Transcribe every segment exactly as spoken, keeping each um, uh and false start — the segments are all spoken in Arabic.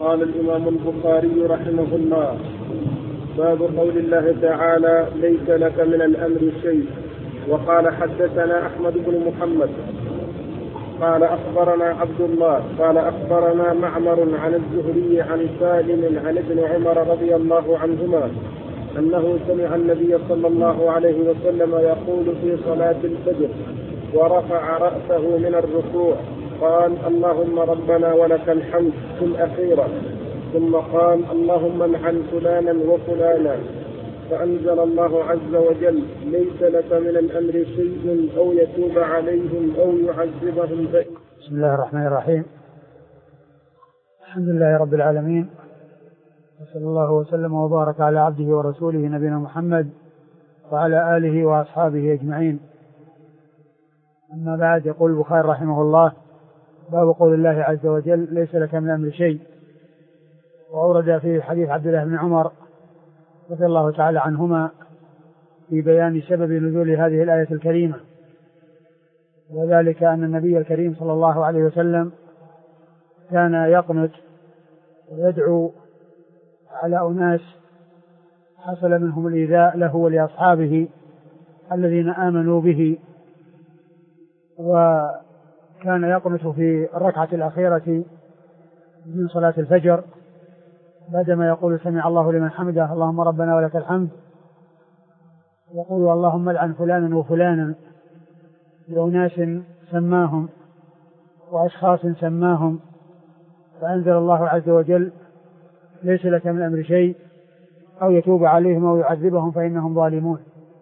قال الإمام البخاري رحمه الله: باب قول الله تعالى: ليس لك من الأمر شيء. وقال: حدثنا أحمد بن محمد قال أخبرنا عبد الله قال أخبرنا معمر عن الزهري عن سالم عن ابن عمر رضي الله عنهما أنه سمع النبي صلى الله عليه وسلم يقول في صلاة الفجر ورفع رأسه من الركوع قال: اللهم ربنا ولك الحمد في الأخيرة، ثم قال: اللهم العن فلانا وفلانا، فأنزل الله عز وجل: ليس لك من الأمر شيء أو يتوب عليهم أو يعذبهم فإن. بسم الله الرحمن الرحيم. الحمد لله رب العالمين، وصلى الله وسلم وبارك على عبده ورسوله نبينا محمد وعلى آله وأصحابه أجمعين. أما بعد، يقول البخاري رحمه الله: باب قول الله عز وجل: ليس لك من الأمر شيء. وأورد في حديث عبد الله بن عمر رضي الله تعالى عنهما في بيان سبب نزول هذه الآية الكريمة، وذلك أن النبي الكريم صلى الله عليه وسلم كان يقنت ويدعو على أناس حصل منهم الإيذاء له ولأصحابه الذين آمنوا به، وكان يقنت في الركعة الأخيرة من صلاة الفجر بعدما يقول: سمع الله لمن حمده، اللهم ربنا ولك الحمد، يقول: اللهم العن فلانا وفلانا، لأناس سماهم وأشخاص سماهم، فأنزل الله عز وجل: ليس لك من الأمر شيء أو يتوب عليهم أو يعذبهم فإنهم ظالمون.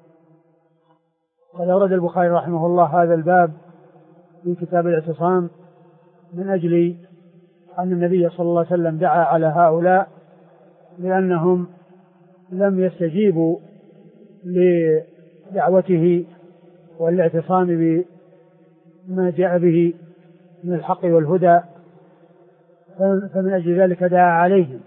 قد أورد البخاري رحمه الله هذا الباب في كتاب الاعتصام من أجل أن النبي صلى الله عليه وسلم دعا على هؤلاء لأنهم لم يستجيبوا لدعوته والاعتصام بما جاء به من الحق والهدى، فمن أجل ذلك دعا عليهم.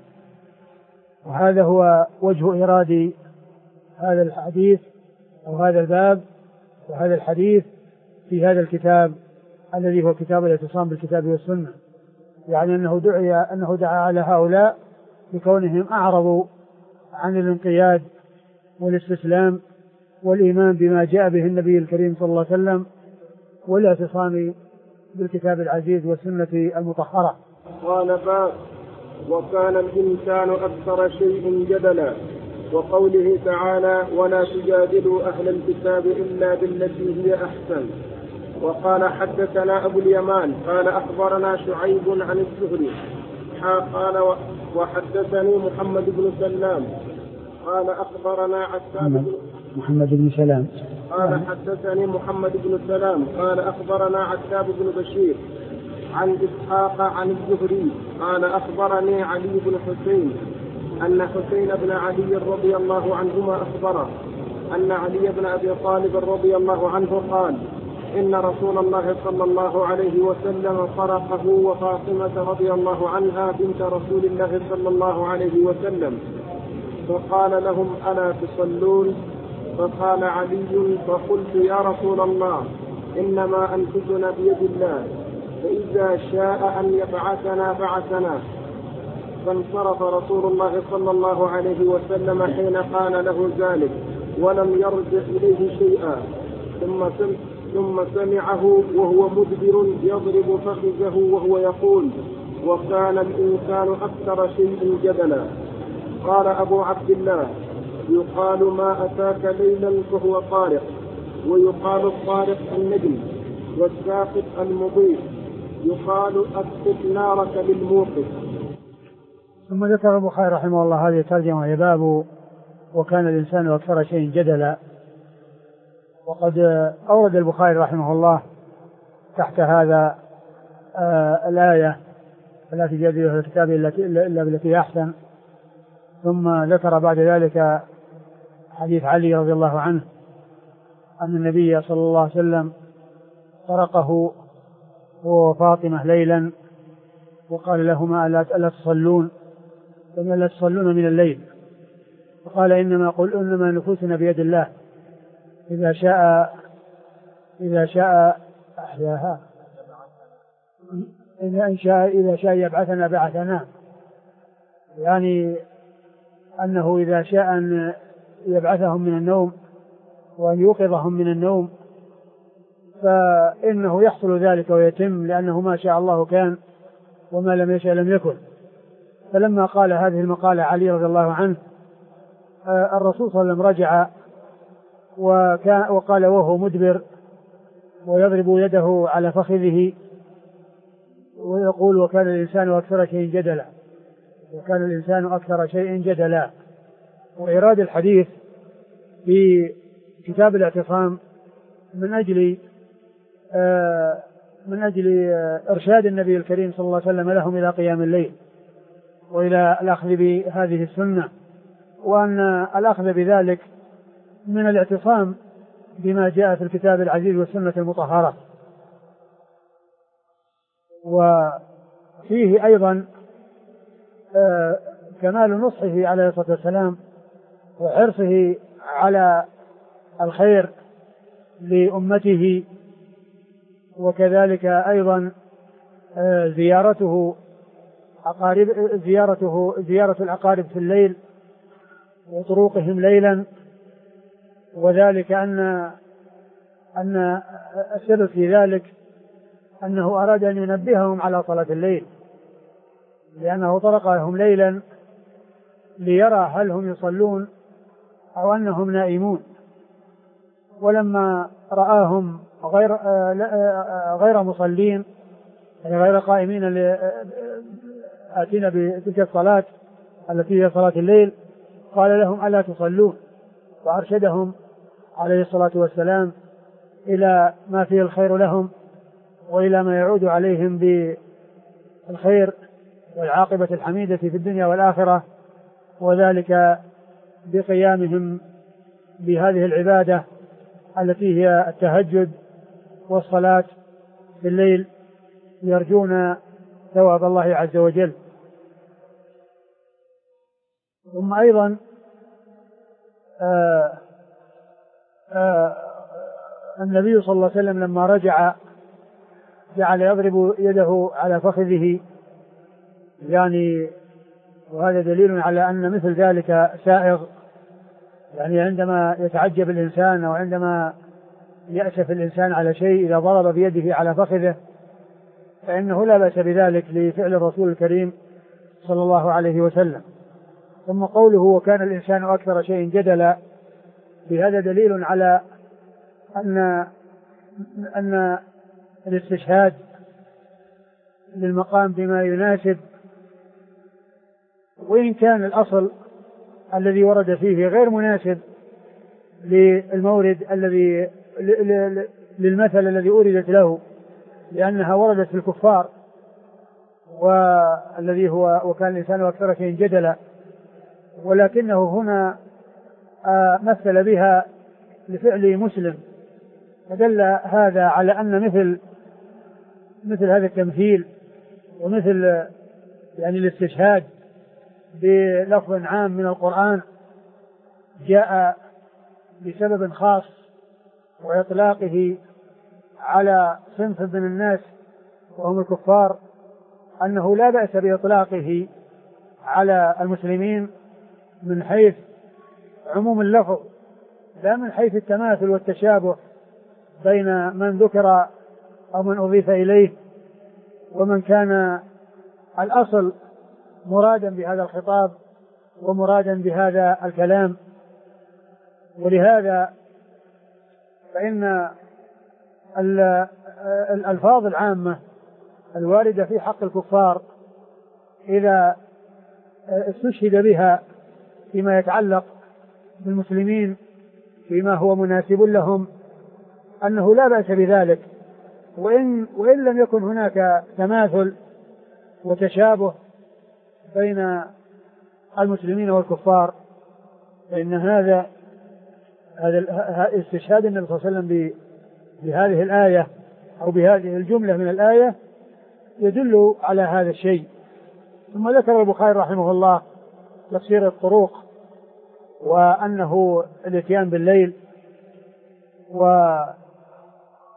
وهذا هو وجه إرادة هذا الحديث أو هذا الباب وهذا الحديث في هذا الكتاب الذي هو كتاب الاعتصام بالكتاب والسنة، يعني أنه دعي أنه دعا على هؤلاء بكونهم أعرضوا عن الانقياد والاستسلام والإيمان بما جاء به النبي الكريم صلى الله عليه وسلم والاعتصام بالكتاب العزيز والسنة المطهرة. قال: باب وكان الإنسان أكثر شيء جدلا، وقوله تعالى: ولا تجادلوا أهل الكتاب إلا بالتي هي أحسن. وقال: حدثنا أبو اليمان قال أخبرنا شعيب عن الزهري قال وحدثني محمد بن سلام قال أخبرنا عتاب محمد بن سلام قال حدثني محمد بن سلام قال أخبرنا عتاب بن بشير عن إسحاق عن الزهري قال أخبرني علي بن حسين أن حسين بن علي رضي الله عنهما أخبره أن علي بن أبي طالب رضي الله عنه قال: إن رسول الله صلى الله عليه وسلم فرقه وفاطمة رضي الله عنها بنت رسول الله صلى الله عليه وسلم، فقال لهم: ألا تصلون؟ فقال علي: فقلت: يا رسول الله، إنما أنفسنا بيد الله، فإذا شاء أن يبعثنا بعثنا. فانصرف رسول الله صلى الله عليه وسلم حين قال له ذلك ولم يرجع إليه شيئا، ثم ثم سمعه وهو مدبر يضرب فخذه وهو يقول: وكان الإنسان أكثر شيء جدلا. قال أبو عبد الله: يقال ما أتاك ليلا فهو طارق، ويقال الطارق النجم، والساقط المضيء، يقال أسقط نارك للموقف. ثم ذكر البخاري رحمه الله هذه الترجمة: يا باب وكان الإنسان أكثر شيء جدلا. وقد أورد البخاري رحمه الله تحت هذا آه الآية: فلا تجادلوا أهل الكتاب إلا بالتي أحسن. ثم ذكر بعد ذلك حديث علي رضي الله عنه أن النبي صلى الله عليه وسلم طرقه وفاطمة ليلا وقال لهما: ألا تصلون؟ فما لا تصلون من الليل؟ فقال: إنما قل إنما نفوسنا بيد الله، إذا شاء إذا شاء أحياها، إذا شاء إذا شاء يبعثنا بعثنا. يعني أنه إذا شاء أن يبعثهم من النوم وأن يوقظهم من النوم فإنه يحصل ذلك ويتم، لأنه ما شاء الله كان وما لم يشاء لم يكن. فلما قال هذه المقالة علي رضي الله عنه الرسول صلى الله عليه وسلم رجع وكان وقال وهو مدبر ويضرب يده على فخذه ويقول وكان الإنسان أكثر شيء جدلا، وكان الإنسان أكثر شيء جدلا. وإيراد الحديث في كتاب الاعتصام من أجل آه من أجل آه إرشاد النبي الكريم صلى الله عليه وسلم لهم إلى قيام الليل وإلى الأخذ بهذه السنة، وأن الأخذ بذلك من الاعتصام بما جاء في الكتاب العزيز والسنة المطهرة. وفيه أيضا آه كمال نصحه عليه الصلاة والسلام وحرصه على الخير لأمته، وكذلك أيضا آه زيارته أقارب زيارته زيارة الأقارب في الليل وطروقهم ليلا، وذلك أن أن السبب في ذلك أنه أراد أن ينبههم على صلاة الليل، لأنه طرقهم ليلا ليرى هل هم يصلون أو أنهم نائمون. ولما رآهم غير غير مصلين يعني غير قائمين آتين بتلك الصلاة التي هي صلاة الليل قال لهم ألا تصلون، وأرشدهم عليه الصلاة والسلام إلى ما فيه الخير لهم وإلى ما يعود عليهم بالخير والعاقبة الحميدة في الدنيا والآخرة، وذلك بقيامهم بهذه العبادة التي هي التهجد والصلاة بالليل يرجون ثواب الله عز وجل. ثم أيضا آآ آآ النبي صلى الله عليه وسلم لما رجع جعل يضرب يده على فخذه، يعني وهذا دليل على أن مثل ذلك سائغ، يعني عندما يتعجب الإنسان أو عندما يأسف الإنسان على شيء إذا ضرب بيده على فخذه فإنه لا بأس بذلك لفعل الرسول الكريم صلى الله عليه وسلم. ثم قوله وكان الإنسان أكثر شيء جدلا، بهذا دليل على أن أن الاستشهاد للمقام بما يناسب، وإن كان الأصل الذي ورد فيه غير مناسب للمورد الذي للمثل الذي أوردت له، لأنها وردت في الكفار والذي هو وكان الإنسان أكثر شيء جدلا، ولكنه هنا مثل بها لفعل مسلم، فدل هذا على أن مثل مثل هذا التمثيل ومثل يعني الاستشهاد بلفظ عام من القرآن جاء بسبب خاص وإطلاقه على صنف من الناس وهم الكفار، أنه لا بأس بإطلاقه على المسلمين من حيث عموم اللفظ لا من حيث التماثل والتشابه بين من ذكر أو من أضيف إليه ومن كان الأصل مرادا بهذا الخطاب ومرادا بهذا الكلام. ولهذا فإن الألفاظ العامة الواردة في حق الكفار إذا استشهد بها فيما يتعلق بالمسلمين فيما هو مناسب لهم أنه لا بأس بذلك، وإن, وإن لم يكن هناك تماثل وتشابه بين المسلمين والكفار، فإن هذا هذا استشهاد النبي صلى الله عليه وسلم بهذه الآية أو بهذه الجملة من الآية يدل على هذا الشيء. ثم ذكر البخاري رحمه الله تفسير الطرق وأنه الاتيان بالليل و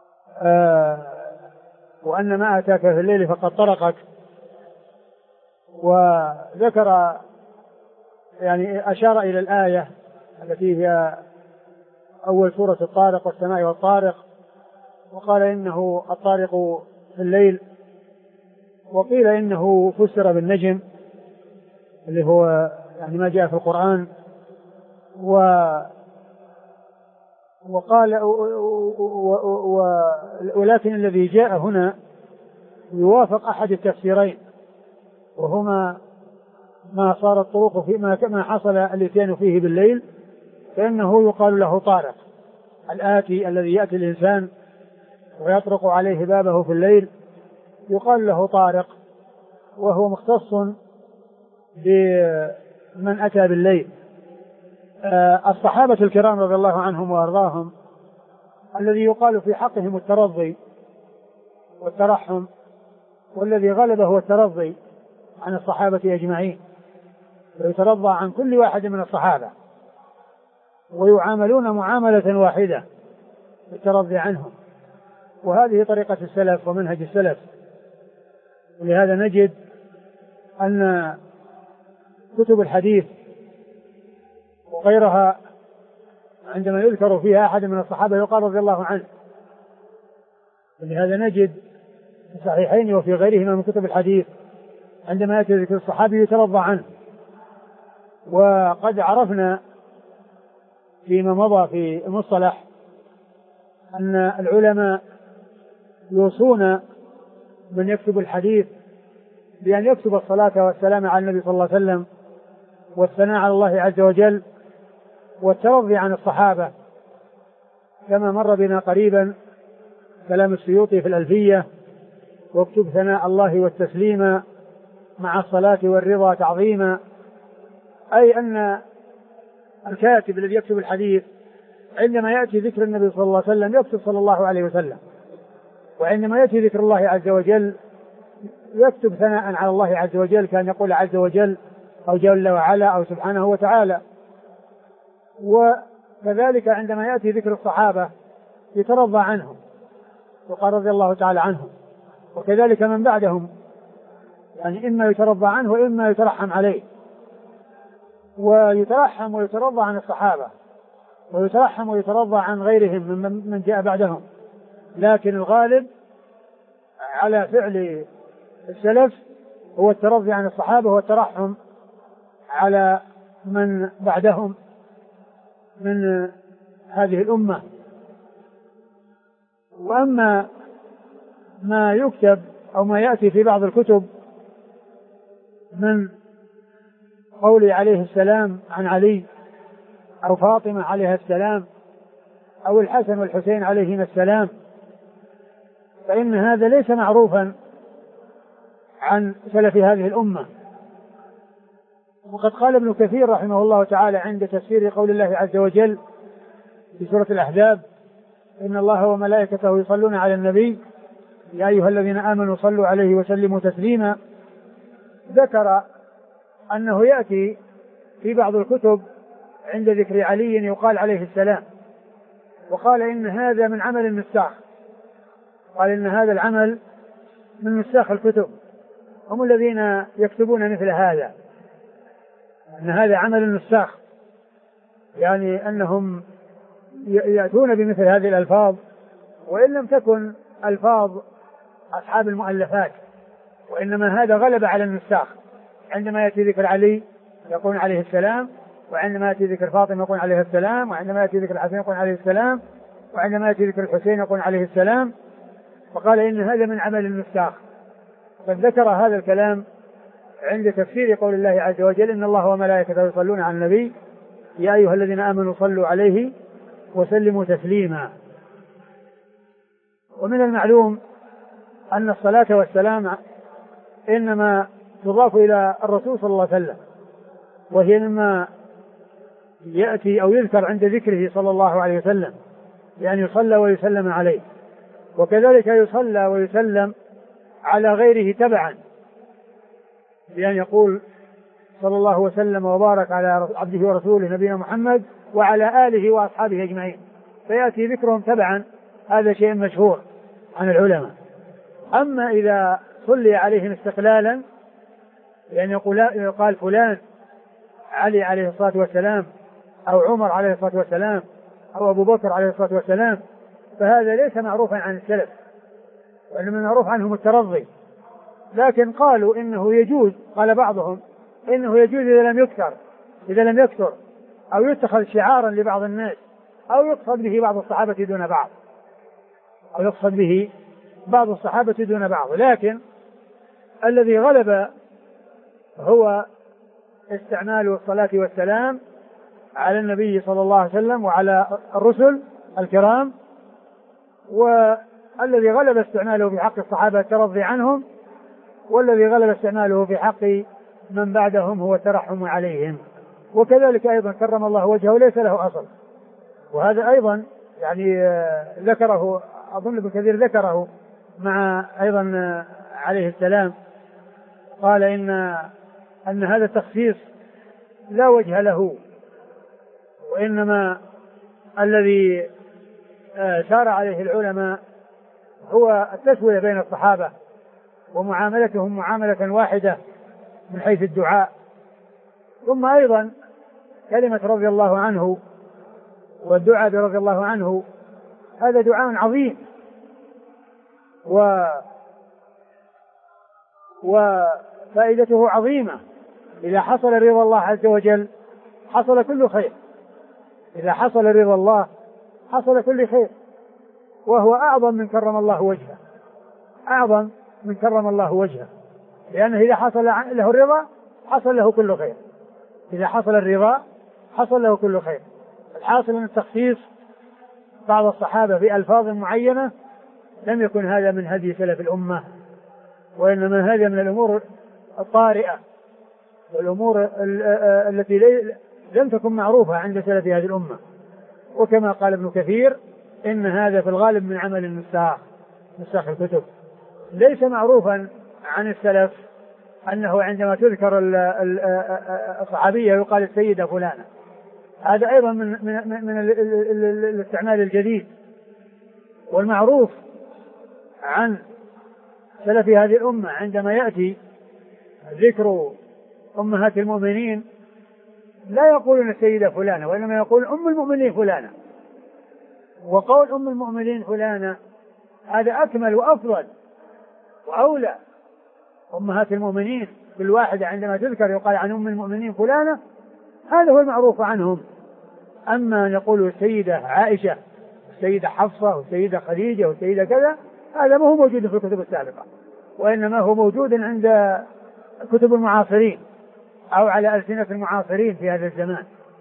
آه وأن ما أتاك في الليل فقد طرقك، وذكر يعني أشار إلى الآية التي هي أول سورة الطارق والسماء والطارق، وقال إنه الطارق في الليل، وقيل إنه فسر بالنجم اللي هو يعني ما جاء في القرآن، و وقال ولكن الذي جاء هنا يوافق أحد التفسيرين، وهما ما صار الطرق فيما كما حصل الاتيان فيه بالليل فإنه يقال له طارق، الآتي الذي يأتي الإنسان ويطرق عليه بابه في الليل يقال له طارق، وهو مختص بمن أتى بالليل. الصحابة الكرام رضي الله عنهم وأرضاهم الذي يقال في حقهم الترضي والترحم، والذي غلب هو الترضي عن الصحابة أجمعين، ويترضى عن كل واحد من الصحابة ويعاملون معاملة واحدة بالترضي عنهم، وهذه طريقة السلف ومنهج السلف. ولهذا نجد أن كتب الحديث وغيرها عندما يذكر فيها أحد من الصحابة يقال رضي الله عنه، ولهذا نجد في الصحيحين وفي غيرهما من كتب الحديث عندما يأتي ذكر الصحابي يترضى عنه. وقد عرفنا فيما مضى في المصطلح أن العلماء يوصون من يكتب الحديث بأن يكتب الصلاة والسلام على النبي صلى الله عليه وسلم والثناء على الله عز وجل والترضي عن الصحابة، كما مر بنا قريبا كلام السيوطي في الألفية: واكتب ثناء الله والتسليم مع الصلاة والرضا تعظيما. أي أن الكاتب الذي يكتب الحديث عندما يأتي ذكر النبي صلى الله عليه وسلم يكتب صلى الله عليه وسلم، وعندما يأتي ذكر الله عز وجل يكتب ثناء على الله عز وجل، كان يقول عز وجل أو جل وعلا أو سبحانه وتعالى. وكذلك عندما يأتي ذكر الصحابة يترضى عنهم وقال رضي الله تعالى عنهم، وكذلك من بعدهم، يعني إما يترضى عنه وإما يترحم عليه، ويترحم ويترضى عن الصحابة ويترحم ويترضى عن غيرهم من جاء بعدهم، لكن الغالب على فعل السلف هو الترضي عن الصحابة والترحم على من بعدهم من هذه الأمة. وأما ما يكتب أو ما يأتي في بعض الكتب من قول عليه السلام عن علي أو فاطمة عليها السلام أو الحسن والحسين عليهما السلام، فإن هذا ليس معروفا عن سلف هذه الأمة. وقد قال ابن كثير رحمه الله تعالى عند تفسير قول الله عز وجل في سورة الأحزاب: إن الله وملائكته يصلون على النبي يا أيها الذين آمنوا صلوا عليه وسلموا تسليما، ذكر أنه يأتي في بعض الكتب عند ذكر علي يقال عليه السلام، وقال إن هذا من عمل النساخ، قال إن هذا العمل من نساخ الكتب، هم الذين يكتبون مثل هذا، أن هذا عمل النساخ، يعني أنهم يأتون بمثل هذه الألفاظ وإن لم تكن ألفاظ أصحاب المؤلفات، وإنما هذا غلب على النساخ. عندما يأتي ذكر علي يقول عليه السلام، وعندما يأتي ذكر فاطمة يقول عليه السلام، وعندما يأتي ذكر الحسن يقول عليه السلام، وعندما يأتي ذكر الحسين يقول عليه السلام. وقال إن هذا من عمل النساخ. قد ذكر هذا الكلام عند تفسير قول الله عز وجل: إن الله وملائكته يصلون على النبي يا أيها الذين آمنوا صلوا عليه وسلموا تسليما. ومن المعلوم أن الصلاة والسلام إنما تضاف إلى الرسول صلى الله عليه وسلم، وهي مما يأتي أو يذكر عند ذكره صلى الله عليه وسلم، يعني يصلى ويسلم عليه، وكذلك يصلى ويسلم على غيره تبعا، بأن يقول صلى الله وسلم وبارك على عبده ورسوله نبينا محمد وعلى آله وأصحابه أجمعين، فيأتي ذكرهم تبعا، هذا شيء مشهور عن العلماء. أما إذا صلي عليهم استقلالا يعني يقول يقال فلان علي عليه الصلاة والسلام أو عمر عليه الصلاة والسلام أو أبو بكر عليه الصلاة والسلام، فهذا ليس معروفا عن السلف، وإنما معروف عنهم الترضي. لكن قالوا إنه يجوز، قال بعضهم إنه يجوز إذا لم يكثر إذا لم يكثر أو يتخذ شعارا لبعض الناس، أو يقصد به بعض الصحابة دون بعض أو يقصد به بعض الصحابة دون بعض. لكن الذي غلب هو استعمال الصلاة والسلام على النبي صلى الله عليه وسلم وعلى الرسل الكرام، والذي غلب استعماله في حق الصحابة الترضي عنهم، والذي غلب استعماله في حق من بعدهم هو الترحم عليهم. وكذلك أيضا كرم الله وجهه ليس له أصل، وهذا أيضا يعني ذكره أظن ابن كثير ذكره مع أيضا عليه السلام، قال إن أن هذا التخصيص لا وجه له، وإنما الذي سار عليه العلماء هو التسوية بين الصحابة ومعاملتهم معاملة واحدة من حيث الدعاء. ثم أيضا كلمة رضي الله عنه والدعاء برضي الله عنه هذا دعاء عظيم، و وفائدته عظيمة. إذا حصل رضا الله عز وجل حصل كل خير، إذا حصل رضا الله حصل كل خير، وهو أعظم من كرم الله وجهه، أعظم من كرم الله وجهه، لأنه إذا حصل له الرضا حصل له كل خير، إذا حصل الرضا حصل له كل خير. الحاصل من التخصيص بعض الصحابة بألفاظ معينة لم يكن هذا من هدي سلف الأمة، وإنما هذا من الأمور الطارئة والأمور التي لم تكن معروفة عند سلف هذه الأمة. وكما قال ابن كثير إن هذا في الغالب من عمل النساخ، نساخ الكتب. ليس معروفا عن السلف أنه عندما تذكر الصحابية يقال السيدة فلانة، هذا أيضا من, من, من الاستعمال الجديد. والمعروف عن سلف هذه الأمة عندما يأتي ذكر أمهات المؤمنين لا يقولون السيدة فلانة، وإنما يقول أم المؤمنين فلانة. وقول أم المؤمنين فلانة هذا أكمل وأفضل وأولى. أمهات المؤمنين بالواحدة عندما تذكر يقال عن أم المؤمنين فلانة، هذا هو المعروف عنهم. أما نقول السيدة عائشة والسيدة حفصة والسيدة خديجة والسيدة كذا، هذا ما هو موجود في الكتب السابقة، وإنما هو موجود عند كتب المعاصرين أو على ألسنة المعاصرين في هذا الزمان.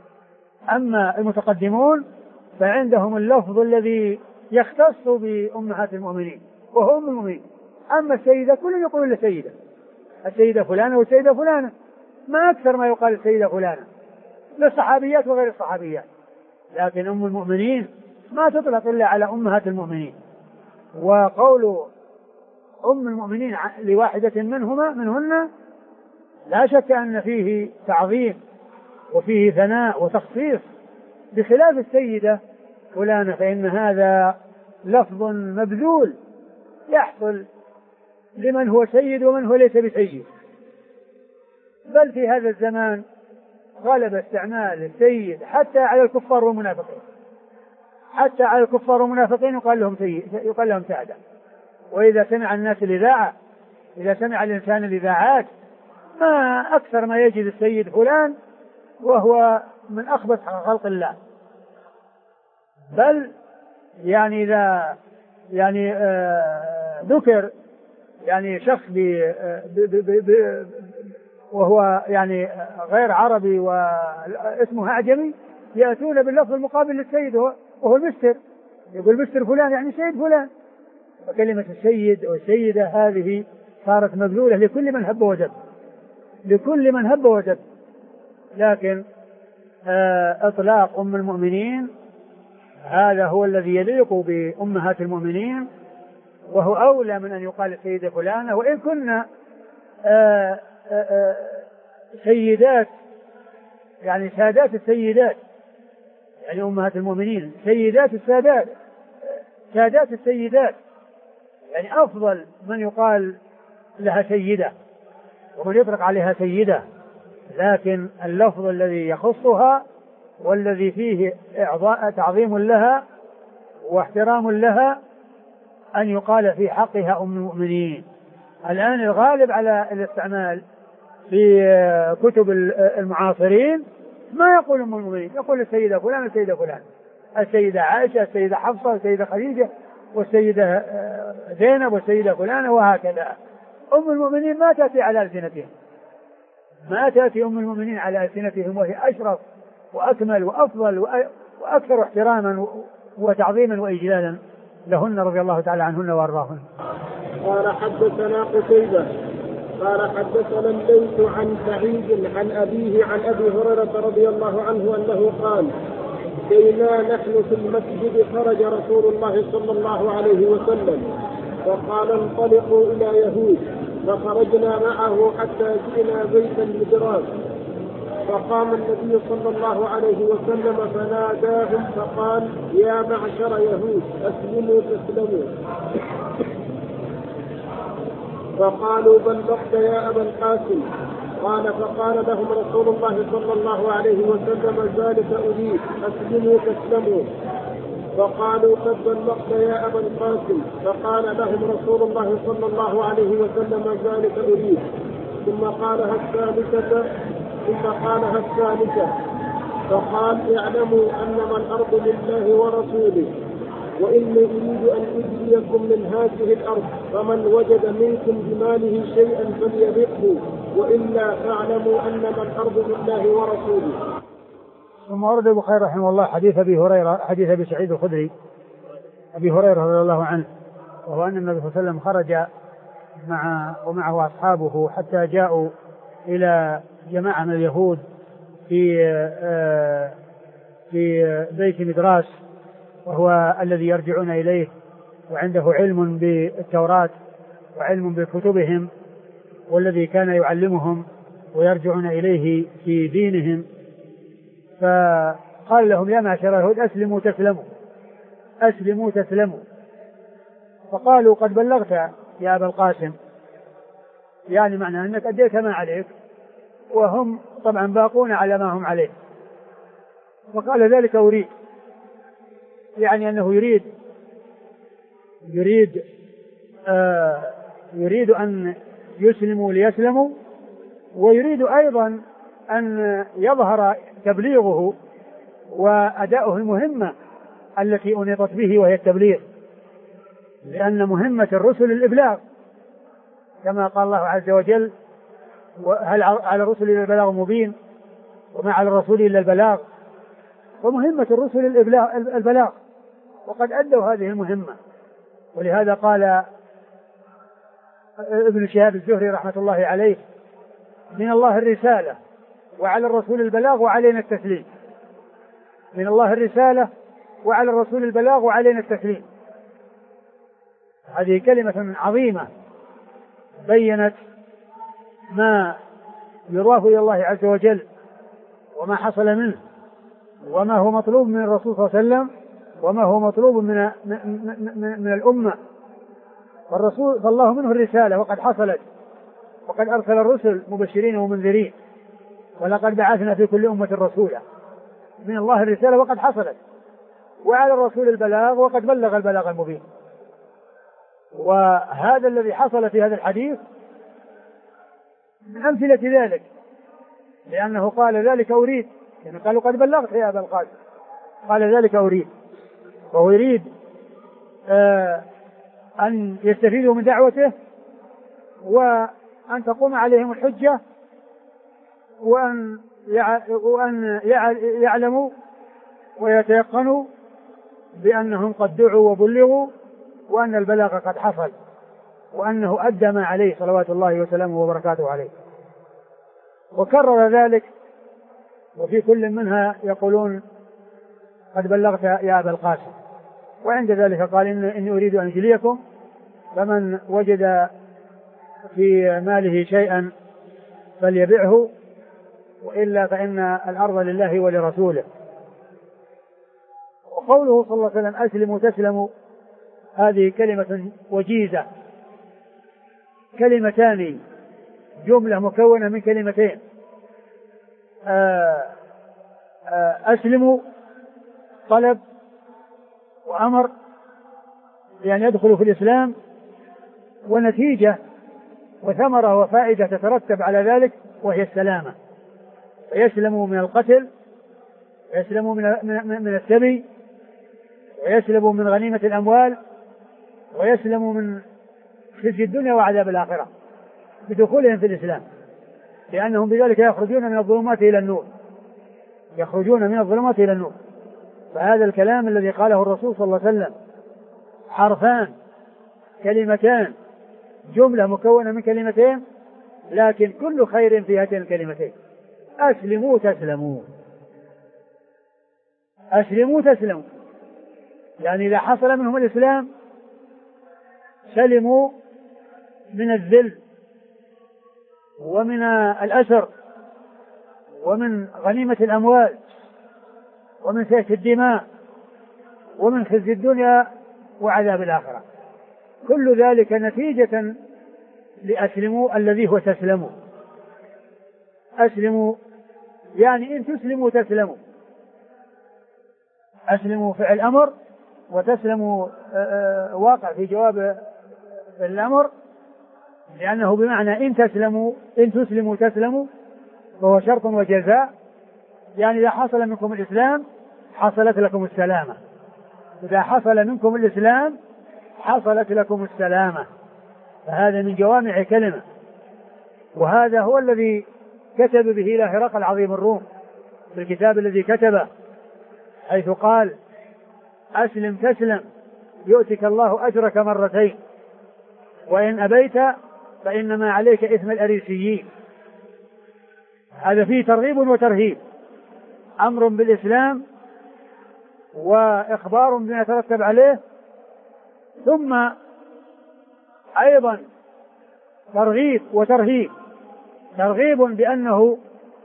أما المتقدمون فعندهم اللفظ الذي يختص بأمهات المؤمنين وهو أم المؤمنين. أما السيدة كل يقول السيدة السيدة فلانة والسيدة فلانة، ما أكثر ما يقال السيدة فلانة للصحابيات وغير الصحابيات. لكن أم المؤمنين ما تطلق إلا على أمهات المؤمنين. وقول أم المؤمنين لواحدة منهما منهن لا شك أن فيه تعظيم وفيه ثناء وتخصيص، بخلاف السيدة فلانة فإن هذا لفظ مبذول يحصل لمن هو سيد ومن هو ليس بسيد. بل في هذا الزمان غلب استعمال السيد حتى على الكفار والمنافقين، حتى على الكفار والمنافقين يقال لهم سيد، يقال لهم سادة. وإذا سمع الناس الإذاعة، إذا سمع الإنسان الإذاعات، ما أكثر ما يجد السيد فلان وهو من أخبث خلق الله. بل يعني إذا يعني آه ذكر يعني شخص ب وهو يعني غير عربي واسمه أعجمي، يأتون باللفظ المقابل للسيد وهو المستر، يقول مستر فلان يعني سيد فلان. وكلمة السيد والسيدة هذه صارت مبذولة لكل من هب ودب، لكل من هب ودب. لكن آه إطلاق أم المؤمنين هذا هو الذي يليق بأمهات المؤمنين، وهو أولى من أن يقال السيدة فلانة. وإن كنا آه آه سيدات يعني سادات السيدات، يعني أمهات المؤمنين سيدات السادات، سادات السيدات، يعني أفضل من يقال لها سيدة، ومن يطلق عليها سيدة، لكن اللفظ الذي يخصها والذي فيه إعضاء تعظيم لها واحترام لها أن يقال في حقها أم المؤمنين. الآن الغالب على الاستعمال في كتب المعاصرين ما يقول أم المؤمنين، يقول السيدة فلان السيدة فلان، السيدة عائشة، السيدة حفصة، السيدة خديجة، والسيدة زينب، والسيدة فلانة، وهكذا. أم المؤمنين ما تأتي على ألسنتهم، ما تأتي أم المؤمنين على ألسنتهم، وهي أشرف وأكمل وأفضل وأكثر احتراما وتعظيما وإجلالا لهن رضي الله تعالى عنهن وأرضاهن. قال حدثنا قتيبة قال حدثنا الليث عن سعيد عن أبيه عن أبي هريرة رضي الله عنه أنه قال: بينا نحن في المسجد خرج رسول الله صلى الله عليه وسلم فقال: انطلقوا إلى يهود، فخرجنا معه حتى جئنا بيت المدراس، فقام النبي صلى الله عليه وسلم فناداهم فقال: يا معشر يهود أسلموا تسلموا. فقالوا: بلغت يا أبا القاسم. قال: فقال لهم رسول الله صلى الله عليه وسلم: ذلك أريد أسلموا تسلموا. فقالوا: قد بلغت يا أبا القاسم. فقال لهم رسول الله صلى الله عليه وسلم: ذلك أريد. ثم قالها الثالثة ثم قالها الثالثة فقال: اعلموا أنما الأرض لله ورسوله، وإني أريد أن أجزيكم من هذه الأرض، فمن وجد منكم بماله شيئا فليبعه، وإلا فاعلموا أنما الأرض لله ورسوله. ثم ورد البخاري رحمه الله حديث أبي هريرة حديث أبي سعيد الخدري أبي هريرة رضي الله عنه، وهو أن النبي صلى الله عليه وسلم خرج مع ومعه أصحابه حتى جاءوا إلى جماعة من اليهود في في بيت مدراس، وهو الذي يرجعون إليه وعنده علم بالتوراة وعلم بكتبهم، والذي كان يعلمهم ويرجعون إليه في دينهم. فقال لهم: يا معشر اليهود أسلموا تسلموا أسلموا تسلموا. فقالوا: قد بلغت يا أبا القاسم، يعني معنى أنك أديت ما عليك، وهم طبعا باقون على ما هم عليه. وقال: ذلك أريد، يعني أنه يريد يريد آه يريد أن يسلموا ليسلموا، ويريد أيضا أن يظهر تبليغه وأداؤه المهمة التي أنيطت به، وهي التبليغ، لأن مهمة الرسل الإبلاغ، كما قال الله عز وجل: هل على الرسل إلا البلاغ مبين وما على الرسول إلا البلاغ. ومهمة الرسل البلاغ، وقد أدوا هذه المهمة. ولهذا قال ابن شهاب الزهري رحمة الله عليه: من الله الرسالة وعلى الرسول البلاغ وعلينا التسليم. من الله الرسالة وعلى الرسول البلاغ وعلينا التسليم. هذه كلمة عظيمة بينت ما يضاف إلى الله عز وجل وما حصل منه، وما هو مطلوب من الرسول صلى الله عليه وسلم، وما هو مطلوب من, من, من الأمة. والرسول فالله منه الرسالة وقد حصلت، وقد أرسل الرسل مبشرين ومنذرين، ولقد بعثنا في كل أمة رسولا. من الله الرسالة وقد حصلت، وعلى الرسول البلاغ وقد بلغ البلاغ المبين. وهذا الذي حصل في هذا الحديث من أمثلة ذلك، لأنه قال: ذلك أريد، يعني قالوا: قد بلغت يا أبا القاسم. قال: ذلك أريد، وهو يريد آه أن يستفيدوا من دعوته، وأن تقوم عليهم الحجة، وأن وأن يعلموا ويتيقنوا بأنهم قد دعوا وبلغوا، وأن البلاغ قد حصل، وأنه أدى ما عليه صلوات الله وسلامه وبركاته عليه. وكرر ذلك، وفي كل منها يقولون: قد بلغت يا أبا القاسم. وعند ذلك قال: إني أريد أن أجليكم، فمن وجد في ماله شيئا فليبعه، وإلا فإن الأرض لله ولرسوله. وقوله صلى الله عليه وسلم: أسلموا تسلموا، هذه كلمة وجيزة، كلمتان جملة مكونة من كلمتين أسلموا طلب وأمر بأن يدخلوا في الإسلام، ونتيجة وثمرة وفائدة تترتب على ذلك وهي السلامة، فيسلموا من القتل، ويسلموا من من السبي، ويسلموا من غنيمة الأموال، ويسلموا من خزي الدنيا وعذاب الآخرة بدخولهم في الإسلام، لأنهم بذلك يخرجون من الظلمات إلى النور، يخرجون من الظلمات إلى النور. فهذا الكلام الذي قاله الرسول صلى الله عليه وسلم حرفان كلمتان جملة مكونة من كلمتين، لكن كل خير في هاتين الكلمتين. أسلموا تسلموا، أسلموا تسلموا، يعني إذا حصل منهم الإسلام سلموا من الذل ومن الأسر ومن غنيمة الأموال ومن سيف الدماء ومن خزي الدنيا وعذاب الآخرة. كل ذلك نتيجة لأسلموا الذي هو تسلموا. أسلموا يعني إن تسلموا تسلموا، أسلموا فعل أمر، وتسلموا واقع في جواب الأمر، لأنه بمعنى إن تسلموا إن تسلموا تسلموا، فهو شرط وجزاء، يعني إذا حصل منكم الإسلام حصلت لكم السلامة، إذا حصل منكم الإسلام حصلت لكم السلامة. فهذا من جوامع كلمة، وهذا هو الذي كتب به إلى هرقل عظيم الروم في الكتاب الذي كتبه، حيث قال أسلم تسلم يؤتك الله أجرك مرتين وإن أبيت فإنما عليك إثم الأريسيين. هذا فيه ترغيب وترهيب، أمر بالإسلام وإخبار بما يترتب عليه، ثم أيضا ترغيب وترهيب، ترغيب بأنه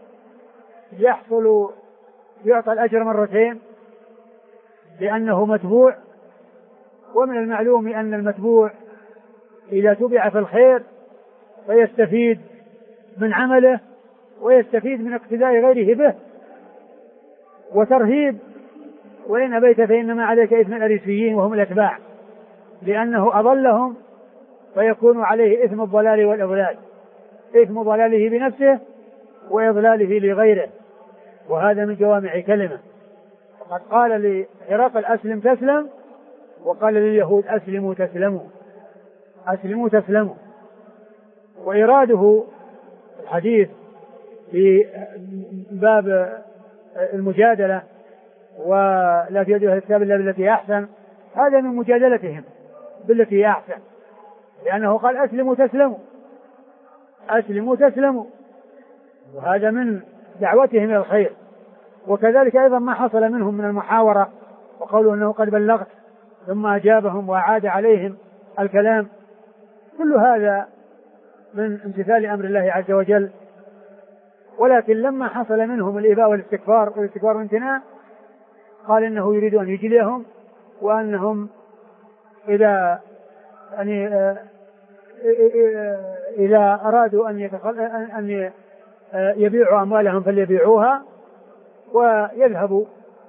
يحصل يعطى الأجر مرتين لأنه متبوع، ومن المعلوم أن المتبوع إذا تبع في الخير فيستفيد من عمله ويستفيد من اقتداء غيره به. وترهيب وإن أبيت فإنما عليك إثم الأريسيين وهم الأتباع، لأنه أضلهم فيكون عليه إثم الضلال والإضلال، إثم ضلاله بنفسه وإضلاله لغيره. وهذا من جوامع كلمة. وقد قال لهرقل أسلم تسلم، وقال لليهود أسلموا تسلموا، أسلموا تسلموا. وإراده الحديث في باب المجادلة ولا في يده الكتاب إلا بالتي أحسن، هذا من مجادلتهم بالتي أحسن، لأنه قال أسلموا تسلموا، أسلموا تسلموا، وهذا من دعوتهم إلى الخير. وكذلك أيضا ما حصل منهم من المحاورة وقالوا أنه قد بلغت ثم أجابهم وأعاد عليهم الكلام، كل هذا من امتثال أمر الله عز وجل. ولكن لما حصل منهم الإباء والاستكبار والاستكبار والامتناع قال إنه يريد أن يجليهم، وأنهم إذا يعني إذا أرادوا أن أن يبيعوا أموالهم فليبيعوها ويذهبوا،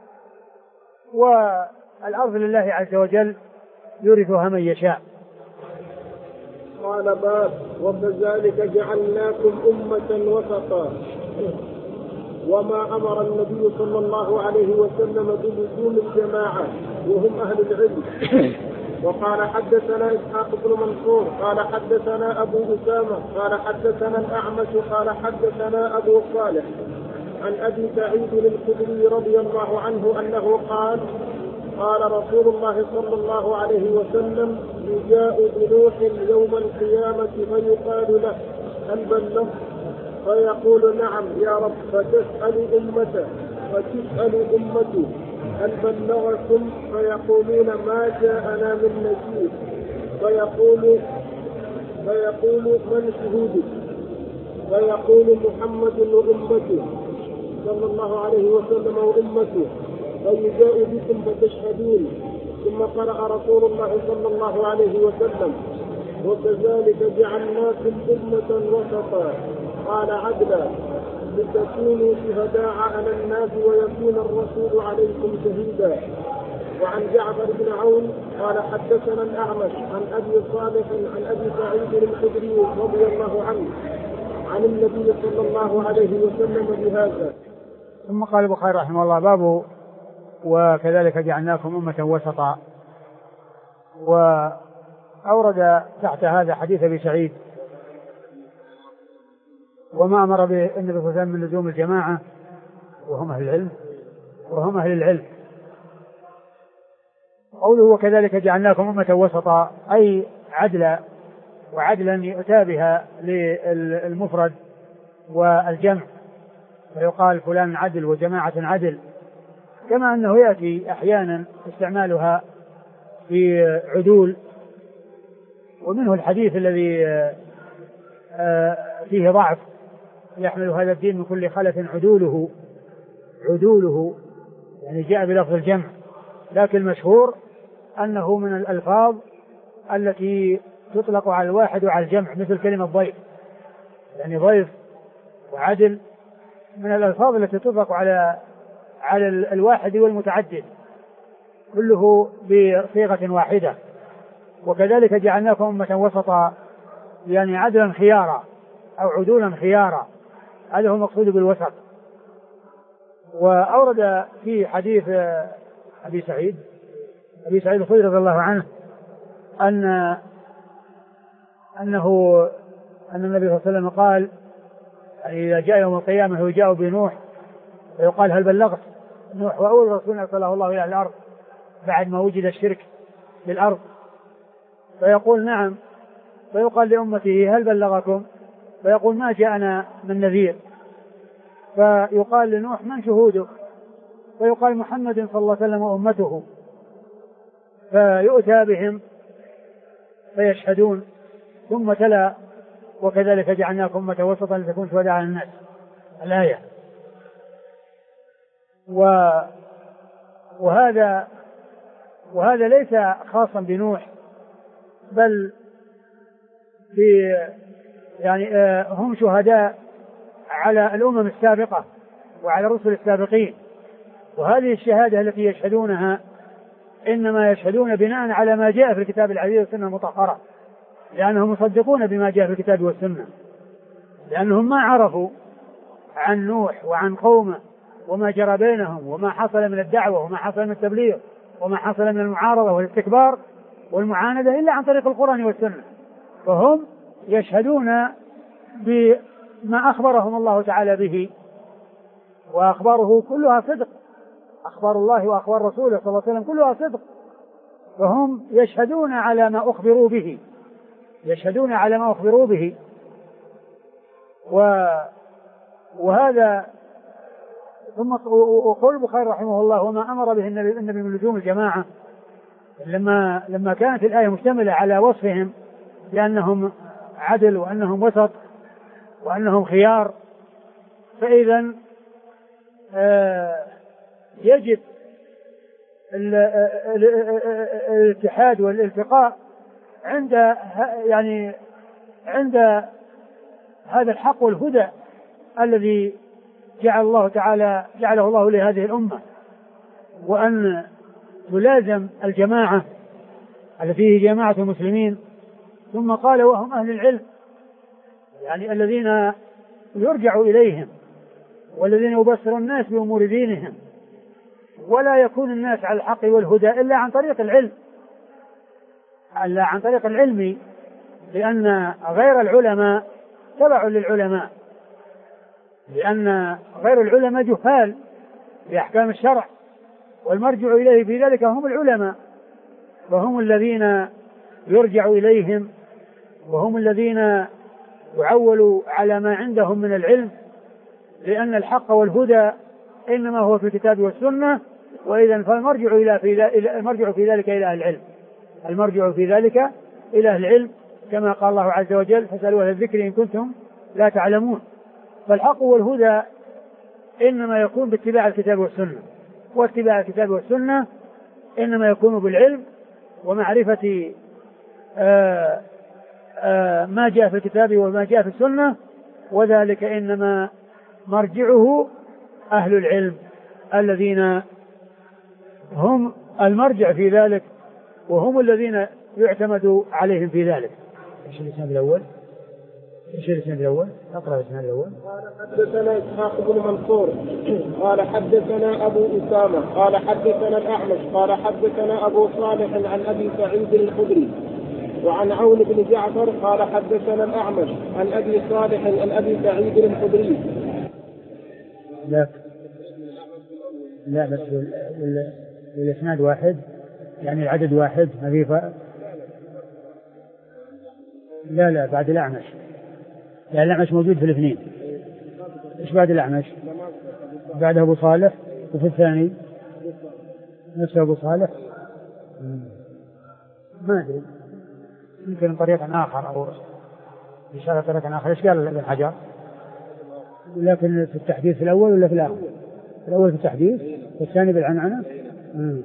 والأرض لله عز وجل يورثها من يشاء. قال باب وكذلك جعلناكم أمة وسطا. وما أمر النبي صلى الله عليه وسلم بلزوم الجماعة وهم أهل العلم. وقال حدثنا إسحاق بن منصور قال حدثنا أبو أسامة قال حدثنا الأعمش قال حدثنا أبو صالح عن أبي سعيد الخدري رضي الله عنه أنه قال قال رسول الله صلى الله عليه وسلم يجاء بنوح يوم القيامة فيقال له هل بلغت؟ فيقول نعم يا رب، فتسأل أمته فتسأل أمتي هل بلغكم؟ فيقولون ما جاءنا من نذير، فيقول فيقول من شهودك؟ فيقول محمد وأمته صلى الله عليه وسلم وأمته، فيجاء بكم فتشهدون. ثم قرأ رسول الله صلى الله عليه وسلم وكذلك جعلناكم أمة وسطا قال عدلا لتكونوا شهداء على الناس ويكون الرسول عليكم شهيدا. وعن جعفر بن عون قال حدثنا الأعمش عن أبي صالح عن أبي سعيد الخدري رضي الله عنه عن النبي صلى الله عليه وسلم بهذا. ثم قال البخاري رحمه الله باب وكذلك جعلناكم أمة وسطا، وأورد تحت هذا حديث أبي سعيد وما أمر به النبي صلى الله عليه وسلم من لزوم الجماعة وهم أهل العلم وهم أهل العلم. قوله وكذلك جعلناكم أمة وسطا أي عدلا، وعدلا يؤتى بها للمفرد والجمع، فيقال فلان عدل وجماعة عدل، كما أنه يأتي أحيانا استعمالها في عدول. ومنه الحديث الذي فيه ضعف يحمل هذا الدين من كل خلف عدوله عدوله يعني جاء بلفظ الجمع، لكن المشهور أنه من الألفاظ التي تطلق على الواحد وعلى الجمع، مثل كلمة ضيف، يعني ضيف وعدل من الألفاظ التي تطلق على على الواحد والمتعدد كله بصيغة واحدة. وكذلك جعلناكم أمة وسطا يعني عدلا خيارا أو عدولا خيارا، هذا هو المقصود بالوسط. وأورد في حديث أبي سعيد أبي سعيد الخدري رضي الله عنه أن أنه أن النبي صلى الله عليه وسلم قال إذا جاء يوم القيامة وجاء بنوح فيقال هل بلغت؟ نوح وأول رسول أرسله الله إلى الأرض بعد ما وجد الشرك في الأرض، فيقول نعم، فيقال لأمته هل بلغكم؟ فيقول ما جاءنا من نذير، فيقال لنوح من شهودك؟ فيقال محمد صلى الله عليه وسلم وأمته، فيؤتى بهم فيشهدون. ثم تلا وكذلك جعلناكم أمة وسطا لتكونوا شهداء على الناس الآية. وهذا وهذا ليس خاصا بنوح، بل في يعني هم شهداء على الأمم السابقة وعلى الرسل السابقين، وهذه الشهادة التي يشهدونها إنما يشهدون بناء على ما جاء في الكتاب العزيز والسنة المطهرة، لأنهم مصدقون بما جاء في الكتاب والسنة، لأنهم ما عرفوا عن نوح وعن قومه وما جرى بينهم وما حصل من الدعوة وما حصل من التبليغ وما حصل من المعارضة والاستكبار والمعاندة إلا عن طريق القرآن والسنة، فهم يشهدون بما أخبرهم الله تعالى به، وأخباره كلها صدق، أخبار الله وأخبار رسوله صلى الله عليه وسلم كلها صدق، فهم يشهدون على ما أخبروا به يشهدون على ما أخبروا به و وهذا ثم وقول البخاري رحمه الله وما أمر به النبي, النبي من لزوم الجماعة، لما لما كانت الآية مشتملة على وصفهم بأنهم عدل وأنهم وسط وأنهم خيار، فإذا آه يجب الاتحاد والالتقاء عند يعني عند هذا الحق والهدى الذي جعل الله تعالى جعله الله لهذه الأمة، وأن تلازم الجماعة التي هي جماعة المسلمين. ثم قال وهم أهل العلم، يعني الذين يرجع إليهم والذين يبصر الناس بأمور دينهم، ولا يكون الناس على الحق والهدى إلا عن طريق العلم إلا عن طريق العلم، لأن غير العلماء تبع للعلماء، لأن غير العلماء جهال بأحكام الشرع، والمرجع إليه في ذلك هم العلماء، وهم الذين يرجع إليهم، وهم الذين يعولوا على ما عندهم من العلم، لأن الحق والهدى إنما هو في الكتاب والسنة. وإذا فالمرجع إلى في المرجع في ذلك إلى أهل العلم المرجع في ذلك إلى أهل العلم، كما قال الله عز وجل فاسألوا أهل الذكر إن كنتم لا تعلمون. فالحق والهدى إنما يكون باتباع الكتاب والسنة، واتباع الكتاب والسنة إنما يكون بالعلم ومعرفة آه ما جاء في الكتاب وما جاء في السنة، وذلك إنما مرجعه أهل العلم الذين هم المرجع في ذلك، وهم الذين يعتمد عليهم في ذلك. ايش الاسناد الاول؟ ايش الاسناد الاول؟ اقرا الاسناد الاول. قال حدثنا اسحاق بن منصور قال حدثنا ابو اسامه قال حدثنا الاعمش قال حدثنا ابو صالح عن ابي سعيد الخدري وعن عون بن جعفر قال حدثنا الاعمش عن ابي صالح عن ابي سعيد الخدري. لا لا بس الاسناد واحد، يعني العدد واحد، ما في فرق. لا لا بعد الأعمش، يعني الأعمش موجود في الاثنين. إيش بعد الأعمش؟ بعد أبو صالح، وفي الثاني نفس أبو صالح. ما أدري، يمكن طريقا آخر أو إشارة طريقا آخر. إيش قال ابن حجر؟ لكن في التحديث في الأول ولا في الآخر؟ في الأول في التحديث والثاني بالعنعنة. مم.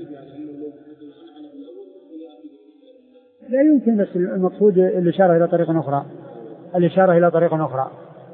لا يمكن، بس المقصود الإشارة إلى طريق أخرى، الإشارة إلى طريق أخرى.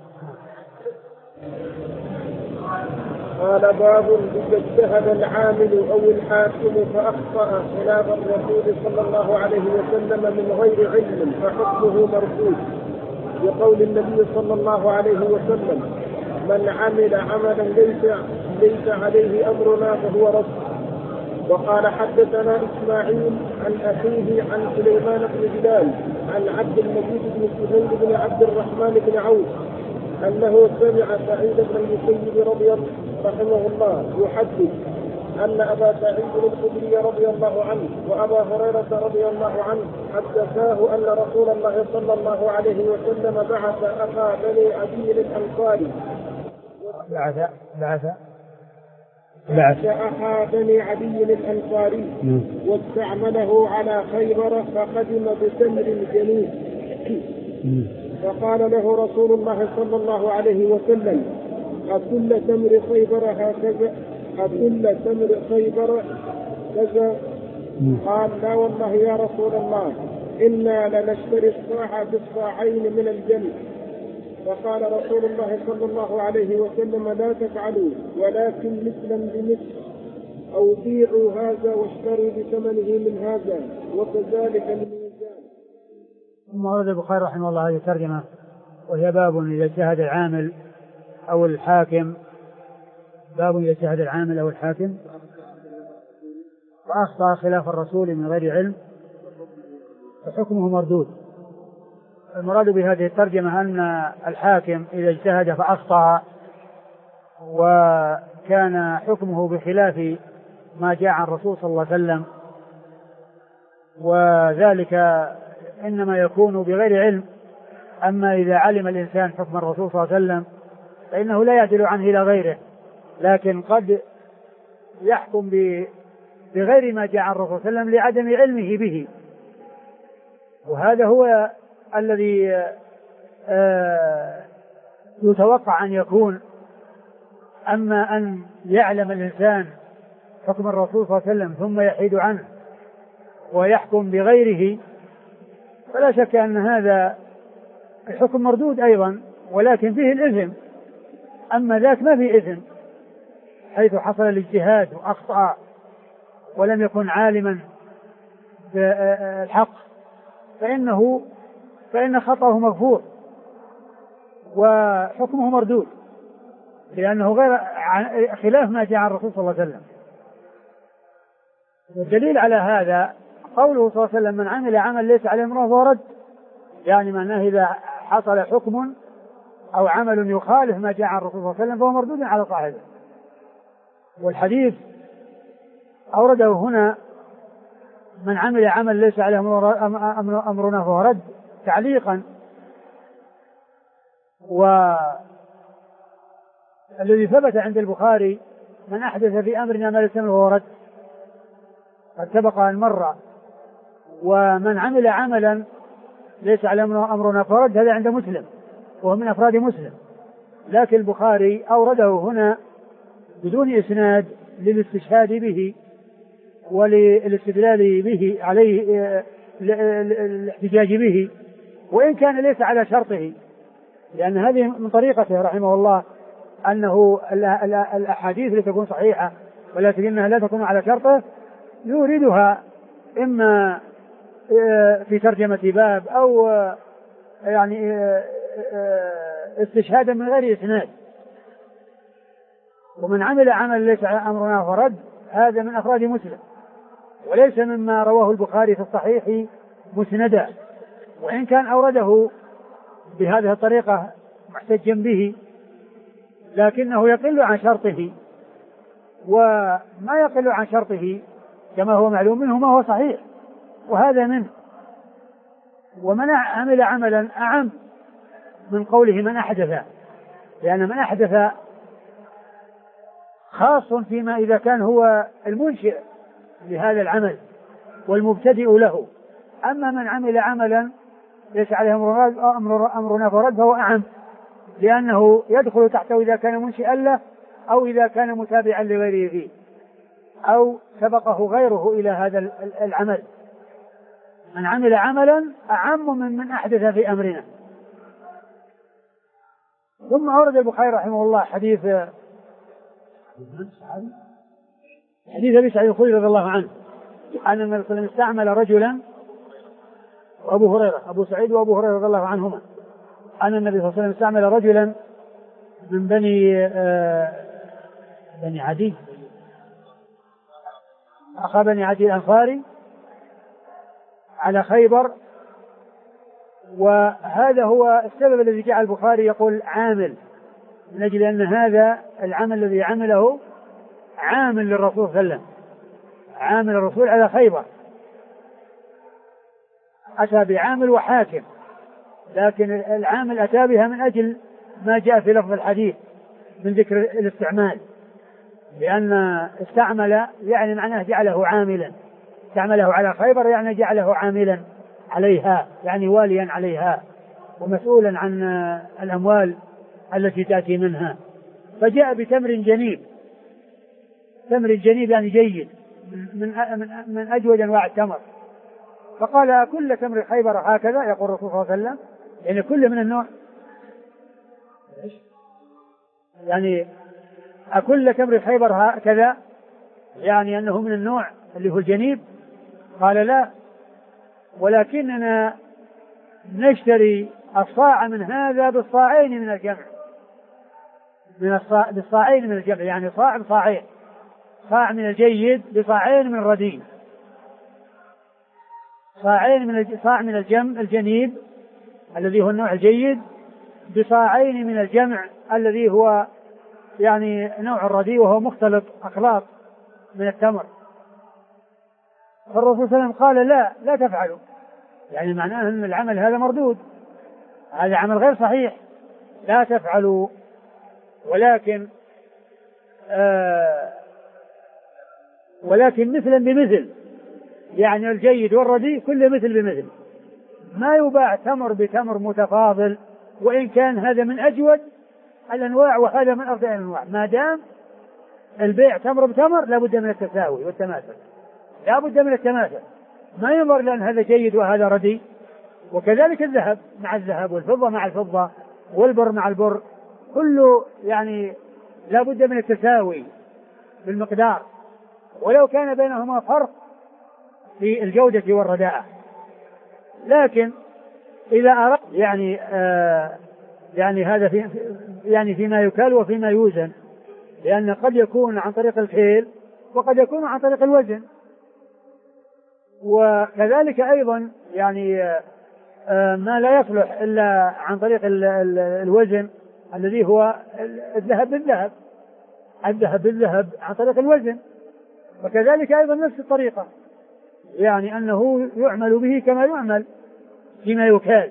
قال باب إذا اجتهد العامل أو الحاكم فأخطأ خلاف الرسول صلى الله عليه وسلم من غير علم فحكمه مرفوض، بقول النبي صلى الله عليه وسلم: من عمل عملا ليس ليس عليه أمرنا فهو رد. وقال حدثنا إسماعيل عن أخيه عن سليمان بن بلال عن عبد المجيد بن سهيل بن عبد الرحمن بن عوف أنه سمع سعيد بن المسيب رضي الله رحمه الله يحدث أن أبا سعيد الخدري رضي الله عنه وأبا هريرة رضي الله عنه حدثاه أن رسول الله صلى الله عليه وسلم بعث أخا بني عدي الأنصاري بعث بعث بعث أخا بني عدي الأنصاري واستعمله على خيبر فقدم بتمر جنوب، فقال له رسول الله صلى الله عليه وسلم: أكل تمر خيبر هكذا؟ أكل تمر خيبر كذا؟ قال: لا والله يا رسول الله، إنا لنشتري الصاع بالصاعين من الجنة. فقال رسول الله صلى الله عليه وسلم: لا تفعلوا، ولكن مثلا بمثل، أو بيعوا هذا واشتروا بثمنه من هذا، وكذلك الميزان. ثم ورد البخاري رحمه الله هذه الترجمة، وهي باب إذا اجتهد العامل أو الحاكم، باب إذا اجتهد العامل أو الحاكم وأخطأ خلاف الرسول من غير علم فحكمه مردود. المراد بهذه الترجمة أن الحاكم إذا اجتهد فأخطأ وكان حكمه بخلاف ما جاء عن الرسول صلى الله عليه وسلم، وذلك إنما يكون بغير علم. أما إذا علم الإنسان حكم الرسول صلى الله عليه وسلم فإنه لا يعدل عنه إلى غيره، لكن قد يحكم بغير ما جاء عن الرسول صلى الله عليه وسلم لعدم علمه به، وهذا هو الذي يتوقع أن يكون. أما أن يعلم الإنسان حكم الرسول صلى الله عليه وسلم ثم يحيد عنه ويحكم بغيره فلا شك أن هذا الحكم مردود أيضا، ولكن فيه الإثم. أما ذاك ما فيه إثم، حيث حصل الاجتهاد وأخطأ ولم يكن عالما بالحق فإنه فإن خطأه مغفور وحكمه مردود، لأنه غير خلاف ما جاء عن الرسول صلى الله عليه وسلم. والدليل على هذا قوله صلى الله عليه وسلم: من عمل عمل ليس عليه أمره فهو رد، يعني معناه إذا حصل حكم أو عمل يخالف ما جاء عن الرسول صلى الله عليه وسلم فهو مردود على صاحبه. والحديث أورده هنا: من عمل عمل ليس عليه أمرنا فهو رد، تعليقا. والذي ثبت عند البخاري: من أحدث في أمرنا ما ليس منه فهو رد، قد سبق أن مر. ومن عمل عملا ليس على أمرنا فهو رد، هذا عند مسلم وهو من أفراد مسلم، لكن البخاري أورده هنا بدون إسناد للاستشهاد به وللاستدلال به عليه، الاحتجاج به وإن كان ليس على شرطه، لأن هذه من طريقته رحمه الله أنه الأحاديث التي تكون صحيحة ولكنها لا تكون على شرطه يوردها إما في ترجمة باب أو يعني استشهادا من غير إسناد. ومن عمل عمل ليس أمرنا فرد، هذا من أفراد مسلم وليس مما رواه البخاري في الصحيح مسندا، وإن كان أورده بهذه الطريقة محتجا به لكنه يقل عن شرطه، وما يقل عن شرطه كما هو معلوم منه ما هو صحيح، وهذا منه. ومن عمل عملا أعم من قوله من أحدث، لأن من أحدث خاص فيما إذا كان هو المنشئ لهذا العمل والمبتدئ له. أما من عمل عملا ليس عليه أمرنا فرد فهو أعم، لأنه يدخل تحته إذا كان منشئا له أو إذا كان متابعا لغيره فيه أو سبقه غيره إلى هذا العمل. من عمل عملا أعم من من أحدث في أمرنا. ثم أورد البخاري رحمه الله حديث حديث أبي سعيد الخدري رضي الله عنه أن النبي صلى الله عليه وسلم استعمل رجلا، وأبو هريرة أبو سعيد وأبو هريرة رضي الله عنهما، أن النبي صلى الله عليه وسلم استعمل رجلا من بني آه بني عدي أخا بني عدي الأنصاري على خيبر. وهذا هو السبب الذي جعل البخاري يقول عامل، من أجل أن هذا العمل الذي عمله عامل للرسول صلى الله عليه وسلم، عامل الرسول على خيبر، أتى بعامل وحاكم، لكن العامل أتى بها من أجل ما جاء في لفظ الحديث من ذكر الاستعمال، لأن استعمل يعني معناه جعله عاملا، استعمله على خيبر يعني جعله عاملا عليها، يعني واليا عليها ومسؤولا عن الأموال التي تأتي منها. فجاء بتمر جنيب، تمر جنيب يعني جيد من من أجود أنواع التمر، فقال كل تمر خيبر هكذا، يقول الرسول صلى الله عليه وسلم، يعني كل من النوع يعني أكل تمر خيبر هكذا، يعني أنه من النوع اللي هو الجنيب. قال لا، ولكننا نشتري الصاع من هذا بالصاعين من الجمع، من الصاع بالصاعين من الجمع، يعني صاع بصاعين، صاع من الجيد بصاعين من الرديء، صاعين من صاع من الجمع الجنيب الذي هو النوع الجيد بصاعين من الجمع الذي هو يعني نوع الرديء وهو مختلط أخلاط من التمر. فالرسول صلى الله عليه وسلم قال لا لا تفعلوا، يعني معناه أن العمل هذا مردود، هذا عمل غير صحيح، لا تفعلوا، ولكن آه ولكن مثلا بمثل، يعني الجيد والرديء كل مثل بمثل، ما يباع تمر بتمر متفاضل وإن كان هذا من أجود الأنواع وهذا من أفضل الأنواع، ما دام البيع تمر بتمر لا بد من التساوي والتماثل، لا بد من التماثل، ما ينظر لأن هذا جيد وهذا رديء. وكذلك الذهب مع الذهب والفضة مع الفضة والبر مع البر، كله يعني لا بد من التساوي بالمقدار ولو كان بينهما فرق في الجودة والرداءة. لكن إذا أردت يعني آه يعني هذا في يعني فيما يكال وفيما يوزن، لأن قد يكون عن طريق الكيل وقد يكون عن طريق الوزن. وكذلك أيضا يعني آه ما لا يصلح إلا عن طريق الوزن الذي هو الذهب بالذهب، الذهب بالذهب عن طريق الوزن. وكذلك أيضا نفس الطريقة، يعني أنه يعمل به كما يعمل فيما يكال،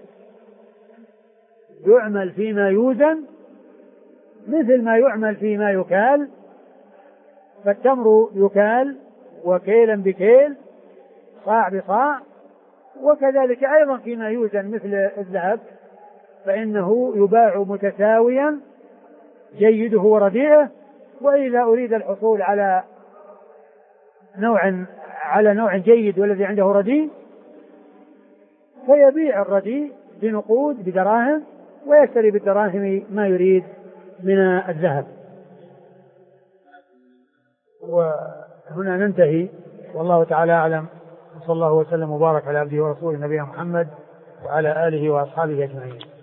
يعمل فيما يوزن مثل ما يعمل فيما يكال، فالتمر يكال وكيلا بكيل صاع بصاع، وكذلك أيضا فيما يوزن مثل الذهب فإنه يباع متساويا جيده ورديئه. وإذا أريد الحصول على نوع على نوع جيد والذي عنده رديء فيبيع الرديء بنقود بدراهم ويشتري بالدراهم ما يريد من الذهب. وهنا ننتهي، والله تعالى أعلم، وصلى الله وسلم وبارك على عبده ورسوله نبينا محمد وعلى آله وأصحابه أجمعين.